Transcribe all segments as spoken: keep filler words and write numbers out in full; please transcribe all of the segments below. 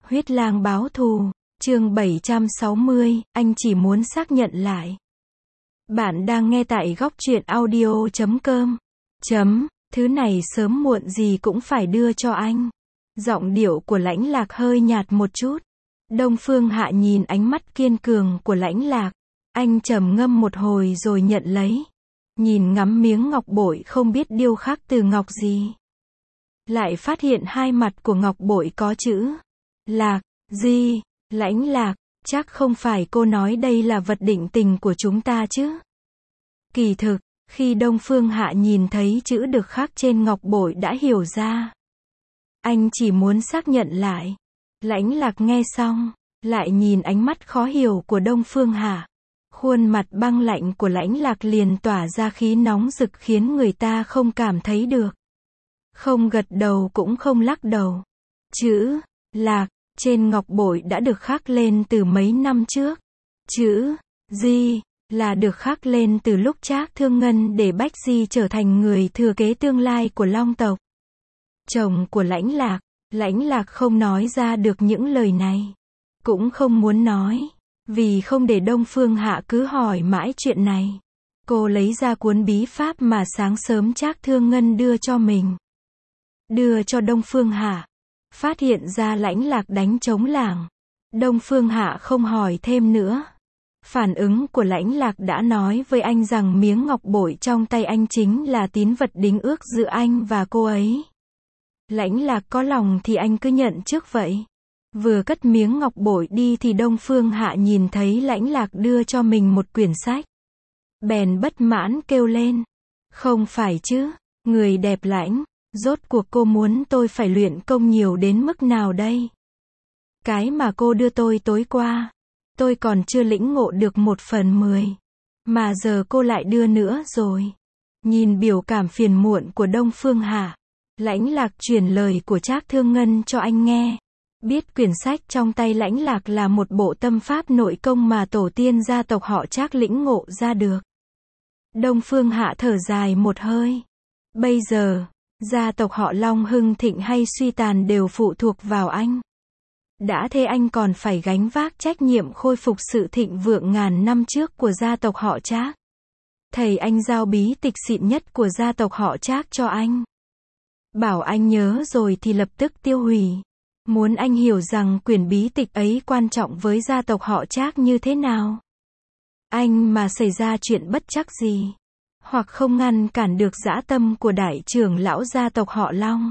Huyết lang báo thù, chương bảy trăm sáu mươi, anh chỉ muốn xác nhận lại. Bạn đang nghe tại góc truyện audio chấm com. Chấm, thứ này sớm muộn gì cũng phải đưa cho anh. Giọng điệu của Lãnh Lạc hơi nhạt một chút. Đông Phương Hạ nhìn ánh mắt kiên cường của Lãnh Lạc. Anh trầm ngâm một hồi rồi nhận lấy. Nhìn ngắm miếng ngọc bội không biết điêu khắc từ ngọc gì. Lại phát hiện hai mặt của ngọc bội có chữ Lạc, gì, Lãnh Lạc, chắc không phải cô nói đây là vật định tình của chúng ta chứ. Kỳ thực, khi Đông Phương Hạ nhìn thấy chữ được khắc trên ngọc bội đã hiểu ra. Anh chỉ muốn xác nhận lại. Lãnh Lạc nghe xong, lại nhìn ánh mắt khó hiểu của Đông Phương Hạ. Khuôn mặt băng lạnh của Lãnh Lạc liền tỏa ra khí nóng rực khiến người ta không cảm thấy được. Không gật đầu cũng không lắc đầu. Chữ Lạc trên ngọc bội đã được khắc lên từ mấy năm trước. Chữ Di là được khắc lên từ lúc Trác Thương Ngân để Bách Di trở thành người thừa kế tương lai của Long tộc. Chồng của Lãnh Lạc, Lãnh Lạc không nói ra được những lời này. Cũng không muốn nói, vì không để Đông Phương Hạ cứ hỏi mãi chuyện này. Cô lấy ra cuốn bí pháp mà sáng sớm Trác Thương Ngân đưa cho mình. Đưa cho Đông Phương Hạ. Phát hiện ra Lãnh Lạc đánh trống lảng. Đông Phương Hạ không hỏi thêm nữa. Phản ứng của Lãnh Lạc đã nói với anh rằng miếng ngọc bội trong tay anh chính là tín vật đính ước giữa anh và cô ấy. Lãnh Lạc có lòng thì anh cứ nhận trước vậy. Vừa cất miếng ngọc bội đi thì Đông Phương Hạ nhìn thấy Lãnh Lạc đưa cho mình một quyển sách. Bèn bất mãn kêu lên. Không phải chứ, người đẹp Lãnh, rốt cuộc cô muốn tôi phải luyện công nhiều đến mức nào đây? Cái mà cô đưa tôi tối qua, tôi còn chưa lĩnh ngộ được một phần mười. Mà giờ cô lại đưa nữa rồi. Nhìn biểu cảm phiền muộn của Đông Phương Hạ, Lãnh Lạc truyền lời của Trác Thương Ngân cho anh nghe. Biết quyển sách trong tay Lãnh Lạc là một bộ tâm pháp nội công mà tổ tiên gia tộc họ Trác lĩnh ngộ ra được. Đông Phương Hạ thở dài một hơi. Bây giờ, gia tộc họ Long hưng thịnh hay suy tàn đều phụ thuộc vào anh. Đã thế anh còn phải gánh vác trách nhiệm khôi phục sự thịnh vượng ngàn năm trước của gia tộc họ Trác. Thầy anh giao bí tịch xịn nhất của gia tộc họ Trác cho anh. Bảo anh nhớ rồi thì lập tức tiêu hủy. Muốn anh hiểu rằng quyển bí tịch ấy quan trọng với gia tộc họ Trác như thế nào. Anh mà xảy ra chuyện bất trắc gì, hoặc không ngăn cản được dã tâm của đại trưởng lão gia tộc họ Long,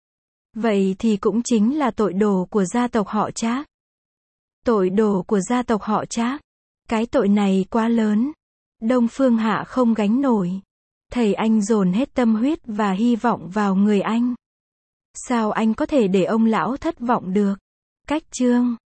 vậy thì cũng chính là tội đồ của gia tộc họ Trác. Tội đồ của gia tộc họ Trác. Cái tội này quá lớn. Đông Phương Hạ không gánh nổi. Thầy anh dồn hết tâm huyết và hy vọng vào người anh. Sao anh có thể để ông lão thất vọng được? Cách chương